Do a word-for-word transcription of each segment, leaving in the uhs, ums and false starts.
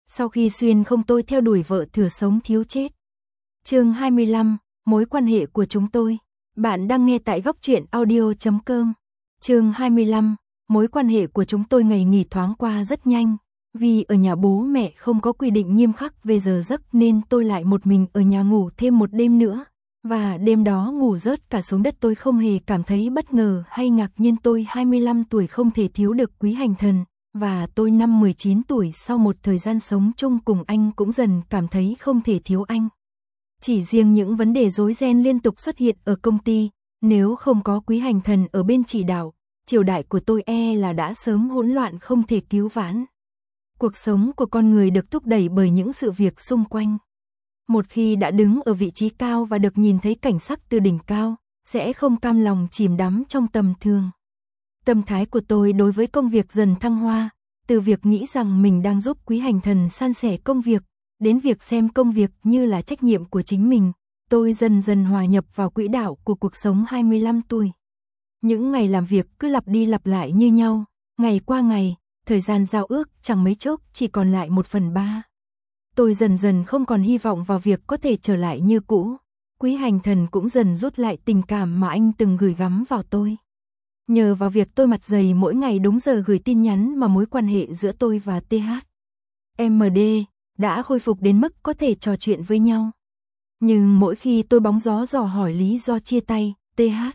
sau khi xuyên không tôi theo đuổi vợ thừa sống thiếu chết. Chương hai mươi lăm, mối quan hệ của chúng tôi. Bạn đang nghe tại góc truyện audio chấm com. Chương hai mươi lăm, mối quan hệ của chúng tôi ngày nghỉ thoáng qua rất nhanh. Vì ở nhà bố mẹ không có quy định nghiêm khắc về giờ giấc nên tôi lại một mình ở nhà ngủ thêm một đêm nữa. Và đêm đó ngủ rớt cả xuống đất, tôi không hề cảm thấy bất ngờ hay ngạc nhiên. Tôi hai mươi lăm tuổi không thể thiếu được Quý Hành Thần, và tôi năm mười chín tuổi sau một thời gian sống chung cùng anh cũng dần cảm thấy không thể thiếu anh. Chỉ riêng những vấn đề rối ren liên tục xuất hiện ở công ty, nếu không có Quý Hành Thần ở bên chỉ đạo, triều đại của tôi e là đã sớm hỗn loạn không thể cứu vãn. Cuộc sống của con người được thúc đẩy bởi những sự việc xung quanh. Một khi đã đứng ở vị trí cao và được nhìn thấy cảnh sắc từ đỉnh cao, sẽ không cam lòng chìm đắm trong tầm thường. Tâm thái của tôi đối với công việc dần thăng hoa, từ việc nghĩ rằng mình đang giúp Quý Hành Thần san sẻ công việc, đến việc xem công việc như là trách nhiệm của chính mình. Tôi dần dần hòa nhập vào quỹ đạo của cuộc sống hai mươi lăm tuổi. Những ngày làm việc cứ lặp đi lặp lại như nhau, ngày qua ngày, thời gian giao ước chẳng mấy chốc chỉ còn lại một phần ba. Tôi dần dần không còn hy vọng vào việc có thể trở lại như cũ. Quý Hành Thần cũng dần rút lại tình cảm mà anh từng gửi gắm vào tôi. Nhờ vào việc tôi mặt dày mỗi ngày đúng giờ gửi tin nhắn mà mối quan hệ giữa tôi và tê hát em đê đã khôi phục đến mức có thể trò chuyện với nhau. Nhưng mỗi khi tôi bóng gió dò hỏi lý do chia tay, tê hát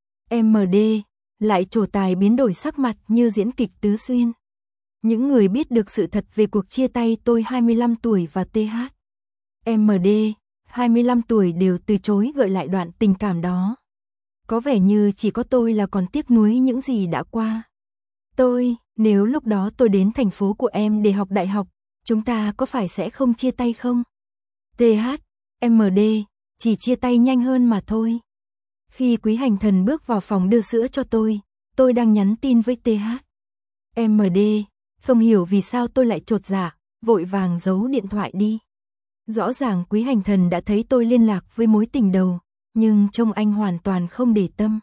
em đê lại trổ tài biến đổi sắc mặt như diễn kịch tứ xuyên. Những người biết được sự thật về cuộc chia tay tôi hai mươi lăm tuổi và tê hát em đê hai mươi lăm tuổi đều từ chối gợi lại đoạn tình cảm đó. Có vẻ như chỉ có tôi là còn tiếc nuối những gì đã qua. Tôi, nếu lúc đó tôi đến thành phố của em để học đại học, chúng ta có phải sẽ không chia tay không? tê hát em đê chỉ chia tay nhanh hơn mà thôi. Khi Quý Hành Thần bước vào phòng đưa sữa cho tôi, tôi đang nhắn tin với tê hát em đê, không hiểu vì sao tôi lại chột dạ, vội vàng giấu điện thoại đi. Rõ ràng Quý Hành Thần đã thấy tôi liên lạc với mối tình đầu, nhưng trông anh hoàn toàn không để tâm.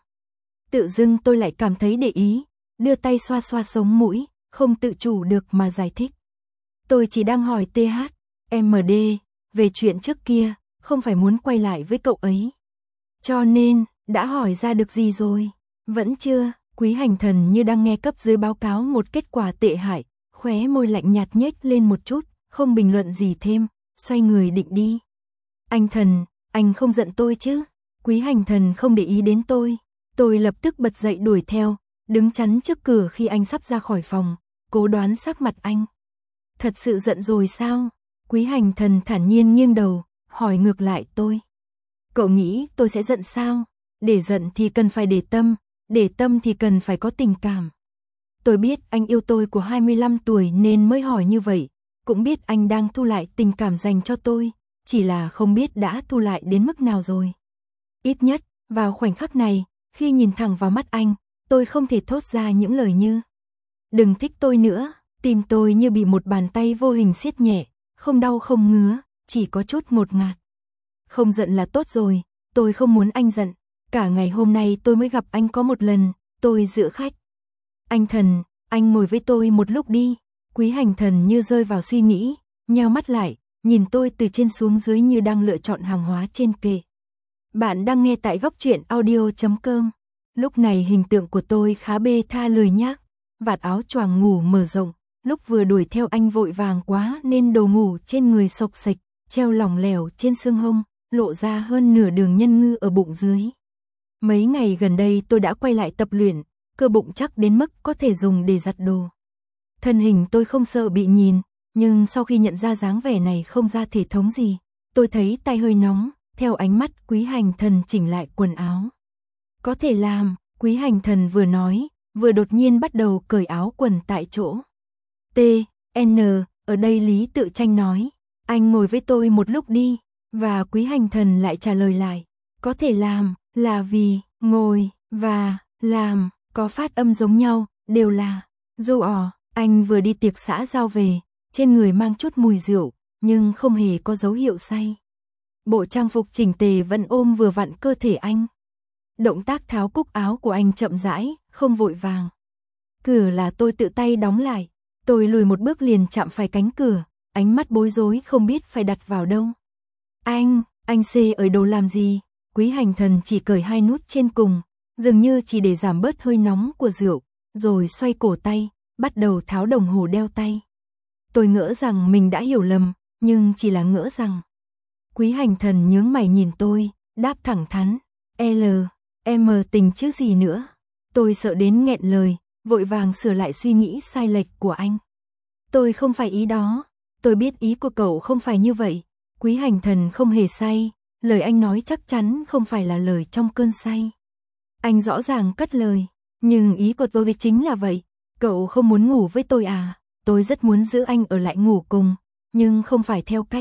Tự dưng tôi lại cảm thấy để ý, đưa tay xoa xoa sống mũi, không tự chủ được mà giải thích. Tôi chỉ đang hỏi tê hát em đê về chuyện trước kia, không phải muốn quay lại với cậu ấy. Cho nên, đã hỏi ra được gì rồi? Vẫn chưa. Quý Hành Thần như đang nghe cấp dưới báo cáo một kết quả tệ hại, khóe môi lạnh nhạt nhếch lên một chút, không bình luận gì thêm, xoay người định đi. Anh Thần, anh không giận tôi chứ? Quý Hành Thần không để ý đến tôi. Tôi lập tức bật dậy đuổi theo, đứng chắn trước cửa khi anh sắp ra khỏi phòng, cố đoán sắc mặt anh. Thật sự giận rồi sao? Quý Hành Thần thản nhiên nghiêng đầu, hỏi ngược lại tôi. Cậu nghĩ tôi sẽ giận sao? Để giận thì cần phải để tâm, để tâm thì cần phải có tình cảm. Tôi biết anh yêu tôi của hai mươi lăm tuổi nên mới hỏi như vậy, cũng biết anh đang thu lại tình cảm dành cho tôi, chỉ là không biết đã thu lại đến mức nào rồi. Ít nhất, vào khoảnh khắc này, khi nhìn thẳng vào mắt anh, tôi không thể thốt ra những lời như đừng thích tôi nữa. Tim tôi như bị một bàn tay vô hình siết nhẹ, không đau không ngứa, chỉ có chút ngột ngạt. Không giận là tốt rồi, tôi không muốn anh giận. Cả ngày hôm nay tôi mới gặp anh có một lần, tôi giữ khách. Anh Thần, anh ngồi với tôi một lúc đi. Quý Hành Thần như rơi vào suy nghĩ, nheo mắt lại, nhìn tôi từ trên xuống dưới như đang lựa chọn hàng hóa trên kệ. Bạn đang nghe tại góc truyện audio chấm com. Lúc này hình tượng của tôi khá bê tha lười nhác, vạt áo choàng ngủ mở rộng. Lúc vừa đuổi theo anh vội vàng quá nên đồ ngủ trên người xộc xệch, treo lỏng lẻo trên xương hông, lộ ra hơn nửa đường nhân ngư ở bụng dưới. Mấy ngày gần đây tôi đã quay lại tập luyện, cơ bụng chắc đến mức có thể dùng để giặt đồ. Thân hình tôi không sợ bị nhìn, nhưng sau khi nhận ra dáng vẻ này không ra thể thống gì, tôi thấy tay hơi nóng, theo ánh mắt Quý Hành Thần chỉnh lại quần áo. Có thể làm, Quý Hành Thần vừa nói, vừa đột nhiên bắt đầu cởi áo quần tại chỗ. T, N, ở đây Lý Tự Tranh nói, anh ngồi với tôi một lúc đi, và Quý Hành Thần lại trả lời lại, có thể làm, là vì, ngồi, và, làm, có phát âm giống nhau, đều là, dù ỏ, anh vừa đi tiệc xã giao về, trên người mang chút mùi rượu, nhưng không hề có dấu hiệu say. Bộ trang phục chỉnh tề vẫn ôm vừa vặn cơ thể anh. Động tác tháo cúc áo của anh chậm rãi, không vội vàng. Cửa là tôi tự tay đóng lại, tôi lùi một bước liền chạm phải cánh cửa, ánh mắt bối rối không biết phải đặt vào đâu. Anh, anh xê ở đồ làm gì? Quý Hành Thần chỉ cởi hai nút trên cùng, dường như chỉ để giảm bớt hơi nóng của rượu, rồi xoay cổ tay, bắt đầu tháo đồng hồ đeo tay. Tôi ngỡ rằng mình đã hiểu lầm, nhưng chỉ là ngỡ rằng. Quý Hành Thần nhướng mày nhìn tôi, đáp thẳng thắn, L, M tình chứ gì nữa. Tôi sợ đến nghẹn lời, vội vàng sửa lại suy nghĩ sai lệch của anh. Tôi không phải ý đó, tôi biết ý của cậu không phải như vậy. Quý Hành Thần không hề say, lời anh nói chắc chắn không phải là lời trong cơn say. Anh rõ ràng cất lời, nhưng ý của tôi chính là vậy. Cậu không muốn ngủ với tôi à? Tôi rất muốn giữ anh ở lại ngủ cùng, nhưng không phải theo cách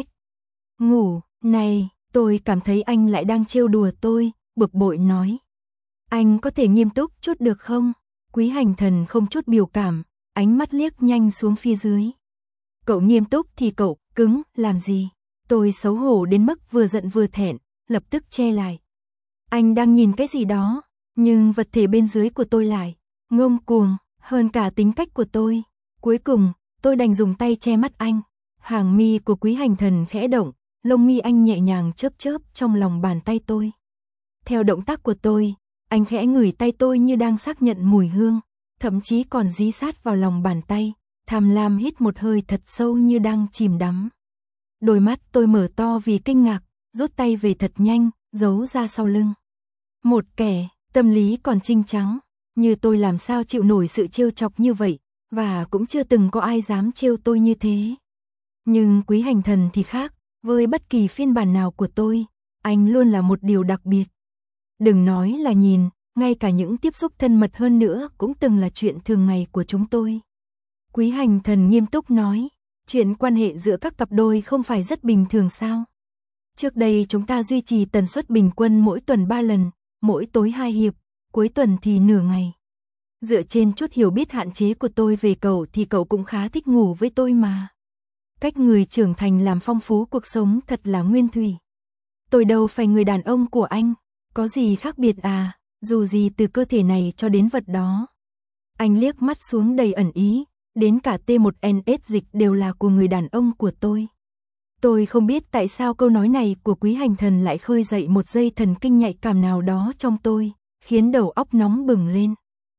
ngủ này. Tôi cảm thấy anh lại đang trêu đùa tôi, bực bội nói. Anh có thể nghiêm túc chút được không? Quý Hành Thần không chút biểu cảm, ánh mắt liếc nhanh xuống phía dưới. Cậu nghiêm túc thì cậu cứng làm gì? Tôi xấu hổ đến mức vừa giận vừa thẹn, lập tức che lại. Anh đang nhìn cái gì đó, nhưng vật thể bên dưới của tôi lại ngông cuồng hơn cả tính cách của tôi. Cuối cùng, tôi đành dùng tay che mắt anh. Hàng mi của Quý Hành Thần khẽ động, lông mi anh nhẹ nhàng chớp chớp trong lòng bàn tay tôi. Theo động tác của tôi, anh khẽ ngửi tay tôi như đang xác nhận mùi hương, thậm chí còn dí sát vào lòng bàn tay, tham lam hít một hơi thật sâu như đang chìm đắm. Đôi mắt tôi mở to vì kinh ngạc, rút tay về thật nhanh, giấu ra sau lưng. Một kẻ, tâm lý còn trinh trắng, như tôi làm sao chịu nổi sự trêu chọc như vậy, và cũng chưa từng có ai dám trêu tôi như thế. Nhưng Quý Hành Thần thì khác, với bất kỳ phiên bản nào của tôi, anh luôn là một điều đặc biệt. Đừng nói là nhìn, ngay cả những tiếp xúc thân mật hơn nữa cũng từng là chuyện thường ngày của chúng tôi. Quý Hành Thần nghiêm túc nói, chuyện quan hệ giữa các cặp đôi không phải rất bình thường sao? Trước đây chúng ta duy trì tần suất bình quân mỗi tuần ba lần, mỗi tối hai hiệp, cuối tuần thì nửa ngày. Dựa trên chút hiểu biết hạn chế của tôi về cậu thì cậu cũng khá thích ngủ với tôi mà. Cách người trưởng thành làm phong phú cuộc sống thật là nguyên thủy. Tôi đâu phải người đàn ông của anh, có gì khác biệt à, dù gì từ cơ thể này cho đến vật đó. Anh liếc mắt xuống đầy ẩn ý, đến cả T một N S dịch đều là của người đàn ông của tôi. Tôi không biết tại sao câu nói này của Quý Hành Thần lại khơi dậy một dây thần kinh nhạy cảm nào đó trong tôi, khiến đầu óc nóng bừng lên.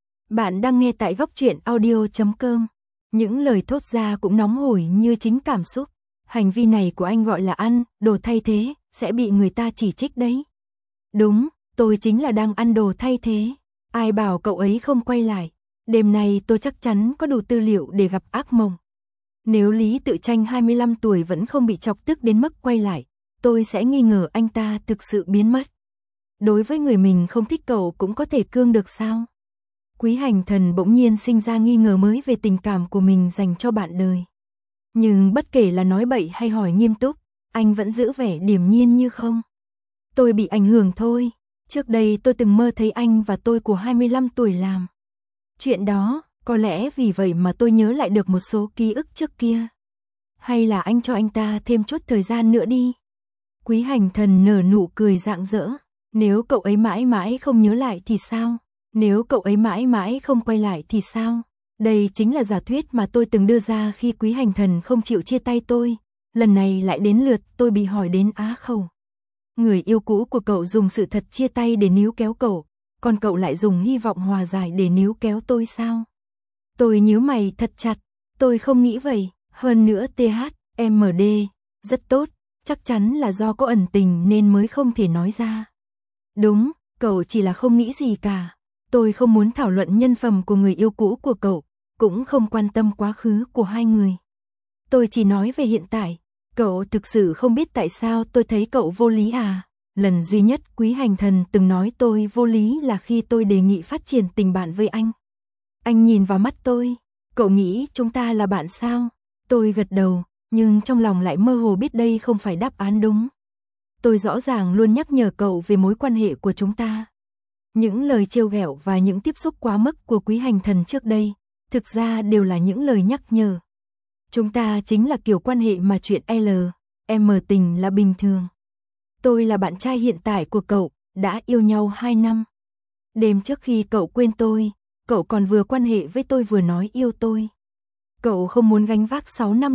Bạn đang nghe tại góc truyện audio chấm com. Những lời thốt ra cũng nóng hổi như chính cảm xúc. Hành vi này của anh gọi là ăn, đồ thay thế, sẽ bị người ta chỉ trích đấy. Đúng, tôi chính là đang ăn đồ thay thế. Ai bảo cậu ấy không quay lại. Đêm nay tôi chắc chắn có đủ tư liệu để gặp ác mộng. Nếu Lý Tự Tranh hai mươi lăm tuổi vẫn không bị chọc tức đến mức quay lại, tôi sẽ nghi ngờ anh ta thực sự biến mất. Đối với người mình không thích cậu cũng có thể cương được sao? Quý Hành Thần bỗng nhiên sinh ra nghi ngờ mới về tình cảm của mình dành cho bạn đời. Nhưng bất kể là nói bậy hay hỏi nghiêm túc, anh vẫn giữ vẻ điềm nhiên như không. Tôi bị ảnh hưởng thôi, trước đây tôi từng mơ thấy anh và tôi của hai mươi lăm tuổi làm chuyện đó, có lẽ vì vậy mà tôi nhớ lại được một số ký ức trước kia. Hay là anh cho anh ta thêm chút thời gian nữa đi. Quý Hành Thần nở nụ cười rạng rỡ, nếu cậu ấy mãi mãi không nhớ lại thì sao? Nếu cậu ấy mãi mãi không quay lại thì sao? Đây chính là giả thuyết mà tôi từng đưa ra khi Quý Hành Thần không chịu chia tay tôi. Lần này lại đến lượt tôi bị hỏi đến á khẩu. Người yêu cũ của cậu dùng sự thật chia tay để níu kéo cậu, còn cậu lại dùng hy vọng hòa giải để níu kéo tôi sao? Tôi nhíu mày thật chặt, tôi không nghĩ vậy. Hơn nữa T H M D, rất tốt, chắc chắn là do có ẩn tình nên mới không thể nói ra. Đúng, cậu chỉ là không nghĩ gì cả. Tôi không muốn thảo luận nhân phẩm của người yêu cũ của cậu, cũng không quan tâm quá khứ của hai người. Tôi chỉ nói về hiện tại, cậu thực sự không biết tại sao tôi thấy cậu vô lý à? Lần duy nhất Quý Hành Thần từng nói tôi vô lý là khi tôi đề nghị phát triển tình bạn với anh. Anh nhìn vào mắt tôi, cậu nghĩ chúng ta là bạn sao? Tôi gật đầu, nhưng trong lòng lại mơ hồ biết đây không phải đáp án đúng. Tôi rõ ràng luôn nhắc nhở cậu về mối quan hệ của chúng ta. Những lời trêu ghẹo và những tiếp xúc quá mức của Quý Hành Thần trước đây, thực ra đều là những lời nhắc nhở. Chúng ta chính là kiểu quan hệ mà chuyện L, M tình là bình thường. Tôi là bạn trai hiện tại của cậu, đã yêu nhau hai năm. Đêm trước khi cậu quên tôi, cậu còn vừa quan hệ với tôi vừa nói yêu tôi. Cậu không muốn gánh vác sáu năm này,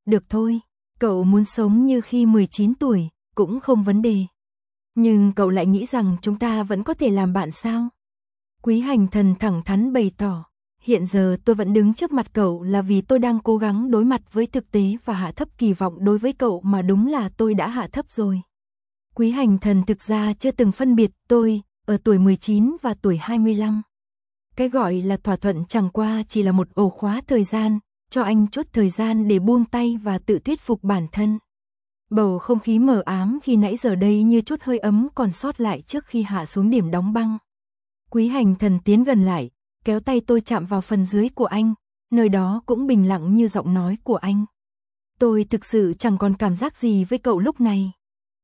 được thôi, cậu muốn sống như khi mười chín tuổi, cũng không vấn đề. Nhưng cậu lại nghĩ rằng chúng ta vẫn có thể làm bạn sao? Quý Hành Thần thẳng thắn bày tỏ, hiện giờ tôi vẫn đứng trước mặt cậu là vì tôi đang cố gắng đối mặt với thực tế và hạ thấp kỳ vọng đối với cậu mà đúng là tôi đã hạ thấp rồi. Quý Hành Thần thực ra chưa từng phân biệt tôi, ở tuổi mười chín và tuổi hai mươi lăm. Cái gọi là thỏa thuận chẳng qua chỉ là một ổ khóa thời gian, cho anh chút thời gian để buông tay và tự thuyết phục bản thân. Bầu không khí mờ ám khi nãy giờ đây như chút hơi ấm còn sót lại trước khi hạ xuống điểm đóng băng. Quý Hành Thần tiến gần lại, kéo tay tôi chạm vào phần dưới của anh, nơi đó cũng bình lặng như giọng nói của anh. Tôi thực sự chẳng còn cảm giác gì với cậu lúc này.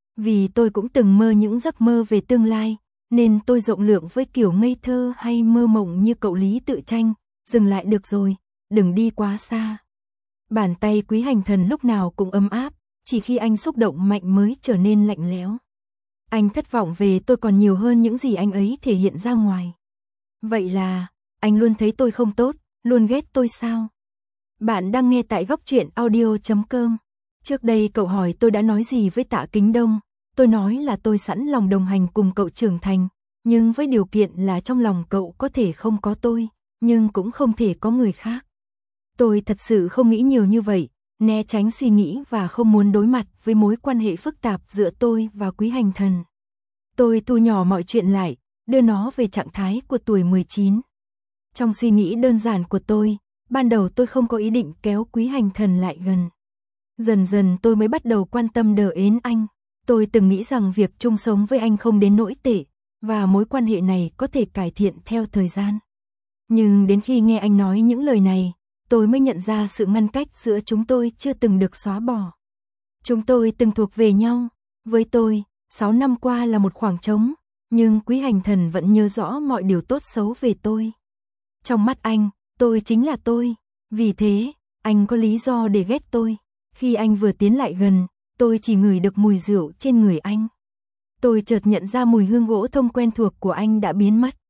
Vì tôi cũng từng mơ những giấc mơ về tương lai, nên tôi rộng lượng với kiểu ngây thơ hay mơ mộng như cậu Lý Tự Tranh, dừng lại được rồi, đừng đi quá xa. Bàn tay Quý Hành Thần lúc nào cũng ấm áp, chỉ khi anh xúc động mạnh mới trở nên lạnh lẽo. Anh thất vọng về tôi còn nhiều hơn những gì anh ấy thể hiện ra ngoài. Vậy là, anh luôn thấy tôi không tốt, luôn ghét tôi sao? Bạn đang nghe tại góc truyện audio chấm com. Trước đây cậu hỏi tôi đã nói gì với Tạ Kính Đông, tôi nói là tôi sẵn lòng đồng hành cùng cậu trưởng thành, nhưng với điều kiện là trong lòng cậu có thể không có tôi, nhưng cũng không thể có người khác. Tôi thật sự không nghĩ nhiều như vậy, né tránh suy nghĩ và không muốn đối mặt với mối quan hệ phức tạp giữa tôi và Quý Hành Thần. Tôi thu nhỏ mọi chuyện lại, đưa nó về trạng thái của tuổi mười chín. Trong suy nghĩ đơn giản của tôi, ban đầu tôi không có ý định kéo Quý Hành Thần lại gần. Dần dần tôi mới bắt đầu quan tâm đờ ến anh. Tôi từng nghĩ rằng việc chung sống với anh không đến nỗi tệ, và mối quan hệ này có thể cải thiện theo thời gian. Nhưng đến khi nghe anh nói những lời này, tôi mới nhận ra sự ngăn cách giữa chúng tôi chưa từng được xóa bỏ. Chúng tôi từng thuộc về nhau. Với tôi, sáu năm qua là một khoảng trống, nhưng Quý Hành Thần vẫn nhớ rõ mọi điều tốt xấu về tôi. Trong mắt anh, tôi chính là tôi. Vì thế, anh có lý do để ghét tôi. Khi anh vừa tiến lại gần, tôi chỉ ngửi được mùi rượu trên người anh. Tôi chợt nhận ra mùi hương gỗ thông quen thuộc của anh đã biến mất.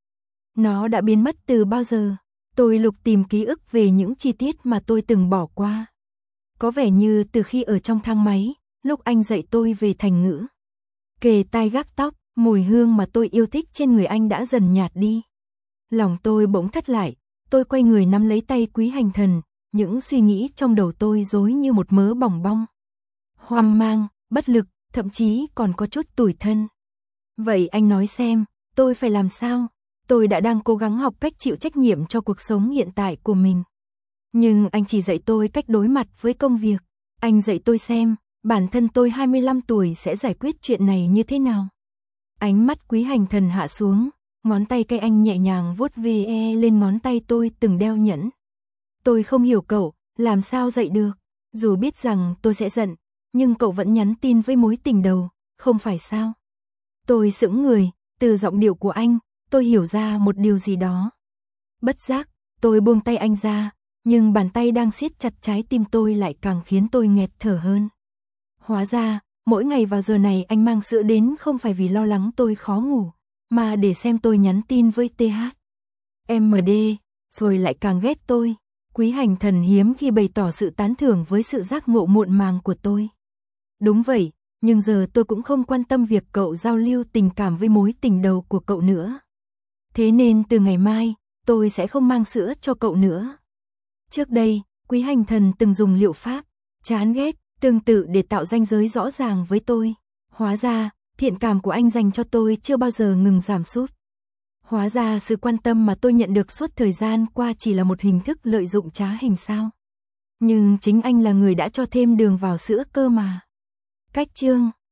Nó đã biến mất từ bao giờ? Tôi lục tìm ký ức về những chi tiết mà tôi từng bỏ qua. Có vẻ như từ khi ở trong thang máy, lúc anh dạy tôi về thành ngữ. Kề tai gác tóc, mùi hương mà tôi yêu thích trên người anh đã dần nhạt đi. Lòng tôi bỗng thắt lại, tôi quay người nắm lấy tay Quý Hành Thần, những suy nghĩ trong đầu tôi rối như một mớ bòng bong. Hoang mang, bất lực, thậm chí còn có chút tủi thân. Vậy anh nói xem, tôi phải làm sao? Tôi đã đang cố gắng học cách chịu trách nhiệm cho cuộc sống hiện tại của mình. Nhưng anh chỉ dạy tôi cách đối mặt với công việc. Anh dạy tôi xem, bản thân tôi hai mươi lăm tuổi sẽ giải quyết chuyện này như thế nào. Ánh mắt Quý Hành Thần hạ xuống, ngón tay cây anh nhẹ nhàng vuốt ve lên ngón tay tôi từng đeo nhẫn. Tôi không hiểu cậu, làm sao dạy được. Dù biết rằng tôi sẽ giận, nhưng cậu vẫn nhắn tin với mối tình đầu, không phải sao? Tôi sững người, từ giọng điệu của anh, tôi hiểu ra một điều gì đó. Bất giác, tôi buông tay anh ra, nhưng bàn tay đang siết chặt trái tim tôi lại càng khiến tôi nghẹt thở hơn. Hóa ra, mỗi ngày vào giờ này anh mang sữa đến không phải vì lo lắng tôi khó ngủ, mà để xem tôi nhắn tin với tê hát, em đê, rồi lại càng ghét tôi. Quý Hành Thần hiếm khi bày tỏ sự tán thưởng với sự giác ngộ muộn màng của tôi. Đúng vậy, nhưng giờ tôi cũng không quan tâm việc cậu giao lưu tình cảm với mối tình đầu của cậu nữa. Thế nên từ ngày mai, tôi sẽ không mang sữa cho cậu nữa. Trước đây, Quý Hành Thần từng dùng liệu pháp, chán ghét, tương tự để tạo ranh giới rõ ràng với tôi. Hóa ra, thiện cảm của anh dành cho tôi chưa bao giờ ngừng giảm sút. Hóa ra sự quan tâm mà tôi nhận được suốt thời gian qua chỉ là một hình thức lợi dụng trá hình sao. Nhưng chính anh là người đã cho thêm đường vào sữa cơ mà. Cách chương